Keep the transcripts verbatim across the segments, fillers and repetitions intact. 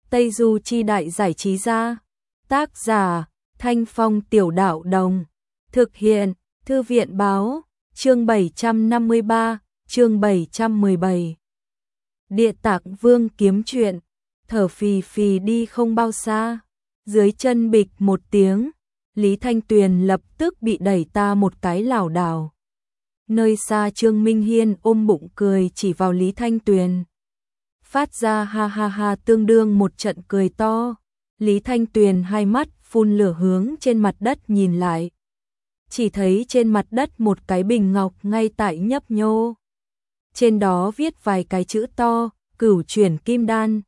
Tây Du Chi Đại Giải Trí Gia. Tác giả Thanh Phong Tiểu Đạo Đồng. Thực hiện Thư viện Báo. Chương bảy trăm năm mươi ba, chương bảy trăm mười bảy. Địa Tạng Vương kiếm chuyện. Thở phì phì đi không bao xa, dưới chân bịch một tiếng, Lý Thanh Tuyền lập tức bị đẩy ta một cái lảo đảo. Nơi xa Trương Minh Hiên ôm bụng cười chỉ vào Lý Thanh Tuyền, phát ra ha ha ha tương đương một trận cười to. Lý Thanh Tuyền hai mắt phun lửa hướng trên mặt đất nhìn lại, chỉ thấy trên mặt đất một cái bình ngọc ngay tại nhấp nhô, trên đó viết vài cái chữ to, Cửu Chuyển Kim Đan.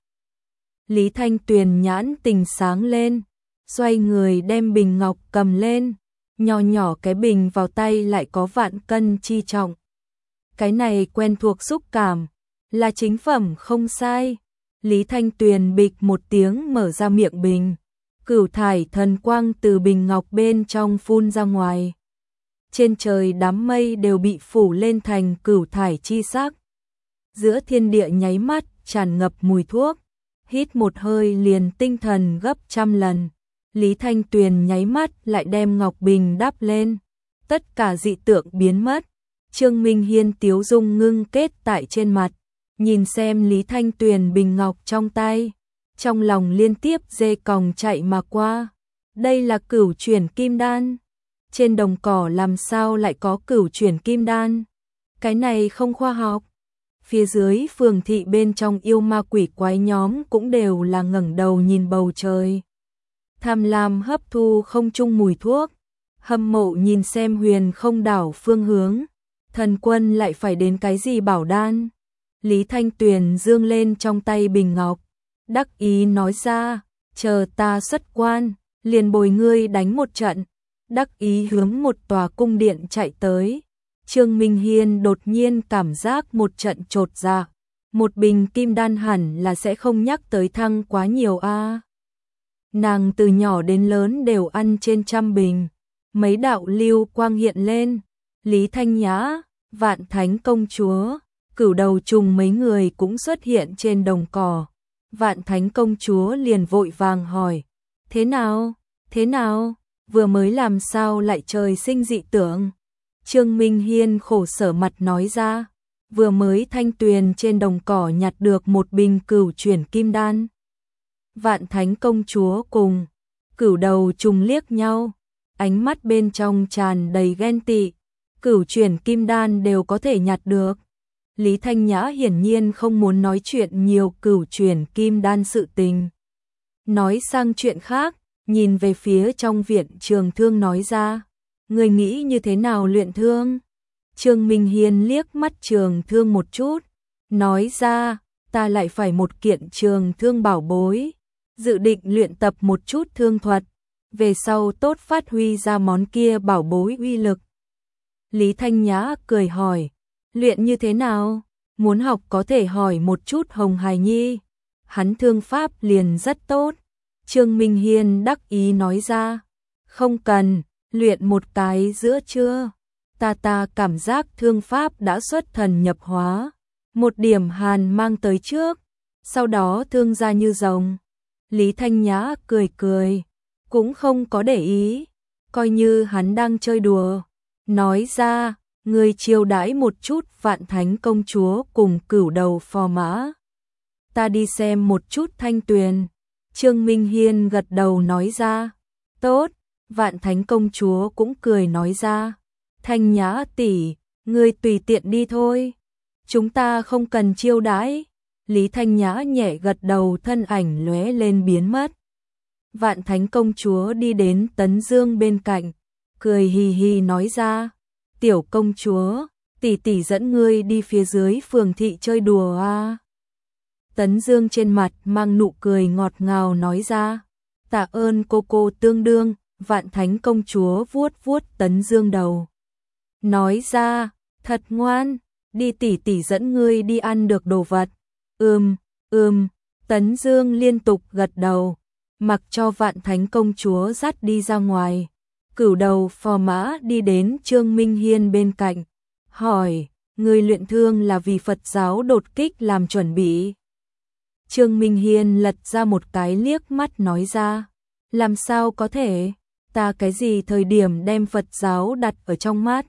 Lý Thanh Tuyền nhãn tình sáng lên, xoay người đem bình ngọc cầm lên, nhỏ nhỏ cái bình vào tay lại có vạn cân chi trọng. Cái này quen thuộc xúc cảm, là chính phẩm không sai. Lý Thanh Tuyền bịch một tiếng mở ra miệng bình, cửu thải thần quang từ bình ngọc bên trong phun ra ngoài. Trên trời đám mây đều bị phủ lên thành cửu thải chi sắc. Giữa thiên địa nháy mắt tràn ngập mùi thuốc, hít một hơi liền tinh thần gấp trăm lần. Lý Thanh Tuyền nháy mắt lại đem ngọc bình đắp lên, tất cả dị tượng biến mất. Trương Minh Hiên tiếu dung ngưng kết tại trên mặt, nhìn xem Lý Thanh Tuyền bình ngọc trong tay, trong lòng liên tiếp dê còng chạy mà qua. Đây là Cửu Chuyển Kim Đan. Trên đồng cỏ làm sao lại có Cửu Chuyển Kim Đan? Cái này không khoa học. Phía dưới phường thị bên trong yêu ma quỷ quái nhóm cũng đều là ngẩng đầu nhìn bầu trời, tham lam hấp thu không chung mùi thuốc, hâm mộ nhìn xem huyền không đảo phương hướng, thần quân lại phải đến cái gì bảo đan. Lý Thanh Tuyền dương lên trong tay bình ngọc, đắc ý nói ra, chờ ta xuất quan, liền bồi ngươi đánh một trận. Đắc ý hướng một tòa cung điện chạy tới. Trương Minh Hiên đột nhiên cảm giác một trận chột dạ, một bình kim đan hẳn là sẽ không nhắc tới thăng quá nhiều a. À. Nàng từ nhỏ đến lớn đều ăn trên trăm bình. Mấy đạo lưu quang hiện lên, Lý Thanh Nhã, Vạn Thánh Công Chúa, Cửu Đầu Trùng mấy người cũng xuất hiện trên đồng cỏ. Vạn Thánh Công Chúa liền vội vàng hỏi, thế nào, thế nào, vừa mới làm sao lại trời sinh dị tưởng? Trương Minh Hiên khổ sở mặt nói ra, vừa mới Thanh Tuyền trên đồng cỏ nhặt được một bình Cửu Chuyển Kim Đan. Vạn Thánh Công Chúa cùng Cửu Đầu Trùng liếc nhau, ánh mắt bên trong tràn đầy ghen tị. Cửu Chuyển Kim Đan đều có thể nhặt được. Lý Thanh Nhã hiển nhiên không muốn nói chuyện nhiều Cửu Chuyển Kim Đan sự tình. Nói sang chuyện khác, nhìn về phía trong viện Trường Thương nói ra, người nghĩ như thế nào luyện thương? Trương Minh Hiên liếc mắt Trường Thương một chút, nói ra, ta lại phải một kiện Trường Thương bảo bối, dự định luyện tập một chút thương thuật, về sau tốt phát huy ra món kia bảo bối uy lực. Lý Thanh Nhã cười hỏi, luyện như thế nào? Muốn học có thể hỏi một chút Hồng Hải Nhi, hắn thương pháp liền rất tốt. Trương Minh Hiên đắc ý nói ra, không cần, luyện một cái giữa trưa, ta ta cảm giác thương pháp đã xuất thần nhập hóa, một điểm hàn mang tới trước, sau đó thương ra như rồng. Lý Thanh Nhã cười cười, cũng không có để ý, coi như hắn đang chơi đùa, nói ra, người chiêu đãi một chút Vạn Thánh Công Chúa cùng Cửu Đầu phò mã. Ta đi xem một chút Thanh Tuyền. Trương Minh Hiên gật đầu nói ra, tốt. Vạn Thánh Công Chúa cũng cười nói ra, Thanh Nhã tỷ, ngươi tùy tiện đi thôi, chúng ta không cần chiêu đãi. Lý Thanh Nhã nhẹ gật đầu, thân ảnh lóe lên biến mất. Vạn Thánh Công Chúa đi đến Tấn Dương bên cạnh, cười hì hì nói ra, tiểu công chúa, tỷ tỷ dẫn ngươi đi phía dưới phường thị chơi đùa à. Tấn Dương trên mặt mang nụ cười ngọt ngào nói ra, tạ ơn cô cô tương đương. Vạn Thánh Công Chúa vuốt vuốt Tấn Dương đầu, nói ra, thật ngoan, đi tỷ tỷ dẫn ngươi đi ăn được đồ vật. Ừm, ừm, Tấn Dương liên tục gật đầu, mặc cho Vạn Thánh Công Chúa dắt đi ra ngoài. Cửu Đầu phò mã đi đến Trương Minh Hiên bên cạnh, hỏi, ngươi luyện thương là vì Phật giáo đột kích làm chuẩn bị? Trương Minh Hiên lật ra một cái liếc mắt nói ra, làm sao có thể, ta cái gì thời điểm đem Phật giáo đặt ở trong mắt.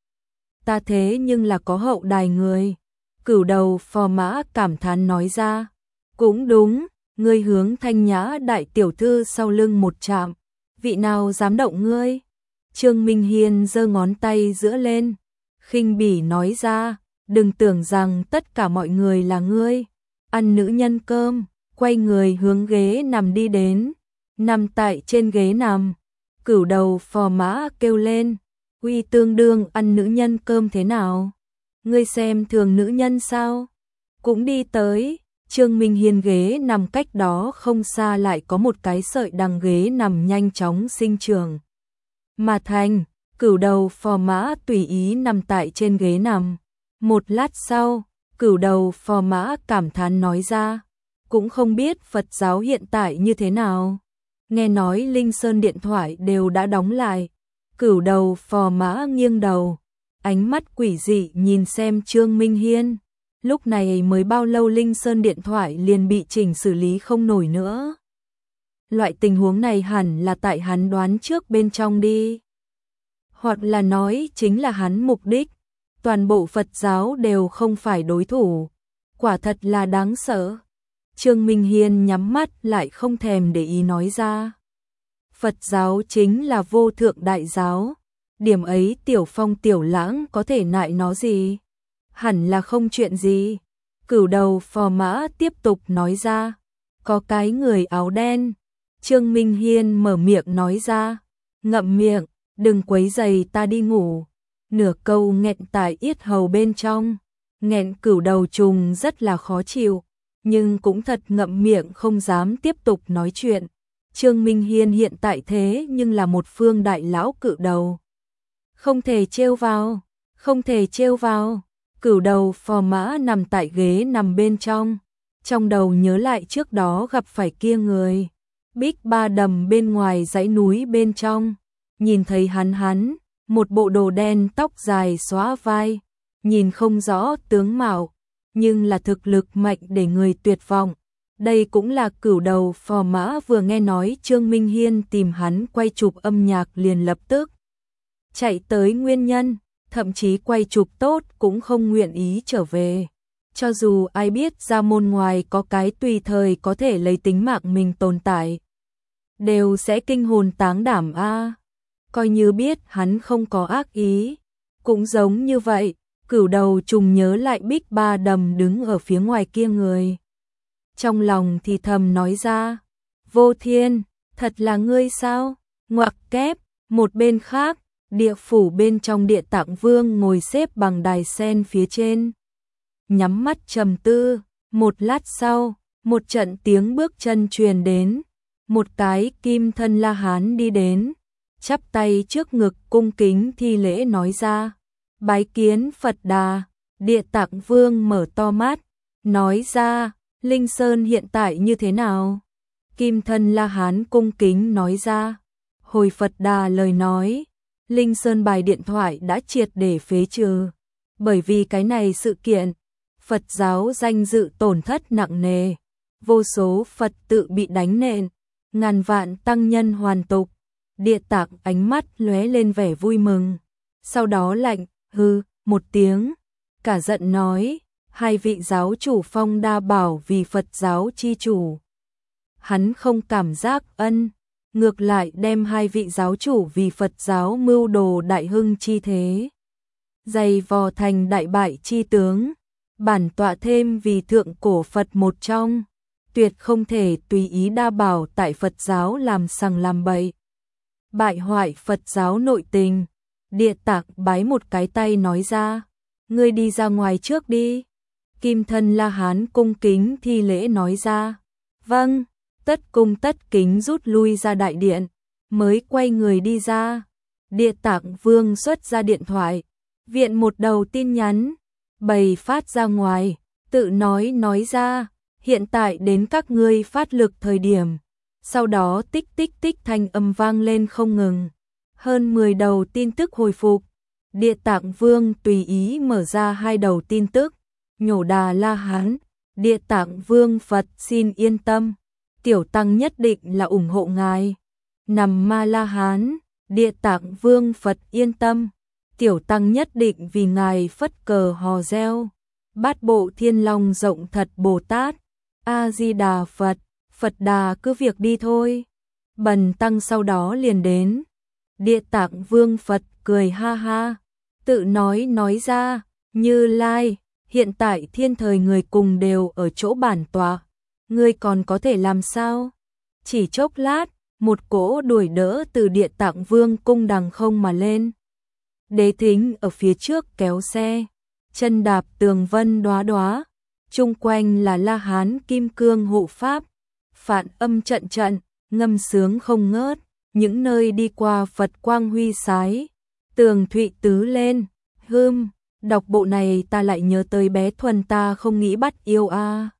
Ta thế nhưng là có hậu đài người. Cửu đầu phò mã cảm thán nói ra, cũng đúng, ngươi hướng Thanh Nhã đại tiểu thư sau lưng một chạm, vị nào dám động ngươi? Trương Minh Hiên giơ ngón tay giữa lên, khinh bỉ nói ra, đừng tưởng rằng tất cả mọi người là ngươi. Ăn nữ nhân cơm, quay người hướng ghế nằm đi đến, nằm tại trên ghế nằm. Cửu đầu phò mã kêu lên, uy tương đương ăn nữ nhân cơm thế nào? Ngươi xem thường nữ nhân sao? Cũng đi tới. Trương Minh Hiên ghế nằm cách đó không xa lại có một cái sợi đằng ghế nằm nhanh chóng sinh trưởng. Mà thành, cửu đầu phò mã tùy ý nằm tại trên ghế nằm. Một lát sau, cửu đầu phò mã cảm thán nói ra, cũng không biết Phật giáo hiện tại như thế nào. Nghe nói Linh Sơn điện thoại đều đã đóng lại. Cửu đầu phò mã nghiêng đầu, ánh mắt quỷ dị nhìn xem Trương Minh Hiên. Lúc này mới bao lâu Linh Sơn điện thoại liền bị chỉnh xử lý không nổi nữa. Loại tình huống này hẳn là tại hắn đoán trước bên trong đi. Hoặc là nói chính là hắn mục đích. Toàn bộ Phật giáo đều không phải đối thủ. Quả thật là đáng sợ. Trương Minh Hiên nhắm mắt lại không thèm để ý nói ra. Phật giáo chính là vô thượng đại giáo. Điểm ấy Tiểu Phong Tiểu Lãng có thể nại nó gì? Hẳn là không chuyện gì. Cửu đầu phò mã tiếp tục nói ra. Có cái người áo đen. Trương Minh Hiên mở miệng nói ra. Ngậm miệng, đừng quấy rầy ta đi ngủ. Nửa câu nghẹn tại yết hầu bên trong. Nghẹn cửu đầu trùng rất là khó chịu. Nhưng cũng thật ngậm miệng không dám tiếp tục nói chuyện. Trương Minh Hiên hiện tại thế nhưng là một phương đại lão cự đầu. Không thể trêu vào, không thể trêu vào. Cửu đầu phò mã nằm tại ghế nằm bên trong. Trong đầu nhớ lại trước đó gặp phải kia người. Bích Ba Đầm bên ngoài dãy núi bên trong. Nhìn thấy hắn hắn, một bộ đồ đen tóc dài xóa vai. Nhìn không rõ tướng mạo, nhưng là thực lực mạnh để người tuyệt vọng. Đây cũng là cửu đầu phò mã vừa nghe nói Trương Minh Hiên tìm hắn quay chụp âm nhạc liền lập tức chạy tới nguyên nhân, thậm chí quay chụp tốt cũng không nguyện ý trở về. Cho dù ai biết ra môn ngoài có cái tùy thời có thể lấy tính mạng mình tồn tại, đều sẽ kinh hồn táng đảm a. Coi như biết hắn không có ác ý, cũng giống như vậy. Cửu đầu trùng nhớ lại Bích Ba Đầm đứng ở phía ngoài kia người. Trong lòng thì thầm nói ra, Vô Thiên, thật là ngươi sao? Ngoặc kép, một bên khác, địa phủ bên trong Địa Tạng Vương ngồi xếp bằng đài sen phía trên. Nhắm mắt trầm tư, một lát sau, một trận tiếng bước chân truyền đến. Một cái kim thân La Hán đi đến, chắp tay trước ngực cung kính thi lễ nói ra. Bái kiến Phật Đà. Địa Tạng Vương mở to mắt, nói ra, Linh Sơn hiện tại như thế nào? Kim thân La Hán cung kính nói ra, hồi Phật Đà lời nói, Linh Sơn bài điện thoại đã triệt để phế trừ. Bởi vì cái này sự kiện, Phật giáo danh dự tổn thất nặng nề, vô số Phật tự bị đánh nện, ngàn vạn tăng nhân hoàn tục. Địa Tạng ánh mắt lóe lên vẻ vui mừng, sau đó lạnh hư một tiếng, cả giận nói, hai vị giáo chủ Phong Đa Bảo vì Phật giáo chi chủ. Hắn không cảm giác ân, ngược lại đem hai vị giáo chủ vì Phật giáo mưu đồ đại hưng chi thế. Dày vò thành đại bại chi tướng, bản tọa thêm vì thượng cổ Phật một trong, tuyệt không thể tùy ý đa bảo tại Phật giáo làm sằng làm bậy. Bại hoại Phật giáo nội tình. Địa Tạng bái một cái tay nói ra, ngươi đi ra ngoài trước đi. Kim thân La Hán cung kính thi lễ nói ra, vâng. Tất cung tất kính rút lui ra đại điện, mới quay người đi ra. Địa Tạng Vương xuất ra điện thoại, viện một đầu tin nhắn, bày phát ra ngoài, tự nói nói ra, hiện tại đến các ngươi phát lực thời điểm. Sau đó tích tích tích thanh âm vang lên không ngừng. Hơn mười đầu tin tức hồi phục. Địa Tạng Vương tùy ý mở ra hai đầu tin tức, nhổ đà La Hán, Địa Tạng Vương Phật xin yên tâm, tiểu tăng nhất định là ủng hộ ngài. Nằm Ma La Hán, Địa Tạng Vương Phật yên tâm, tiểu tăng nhất định vì ngài phất cờ hò reo. Bát Bộ Thiên Long rộng thật Bồ Tát, A Di Đà Phật, Phật Đà cứ việc đi thôi. Bần tăng sau đó liền đến. Địa Tạng Vương Phật cười ha ha, tự nói nói ra, Như Lai, hiện tại thiên thời người cùng đều ở chỗ bản tọa, ngươi còn có thể làm sao? Chỉ chốc lát, một cỗ đuổi đỡ từ Địa Tạng Vương cung đằng không mà lên. Đế Thính ở phía trước kéo xe, chân đạp tường vân đóa đóa, chung quanh là La Hán kim cương hộ pháp, phạn âm trận trận, ngâm sướng không ngớt, những nơi đi qua Phật quang huy sái, tường thụy tứ lên. Hưm, đọc bộ này ta lại nhớ tới bé Thuần ta không nghĩ bắt yêu a. À.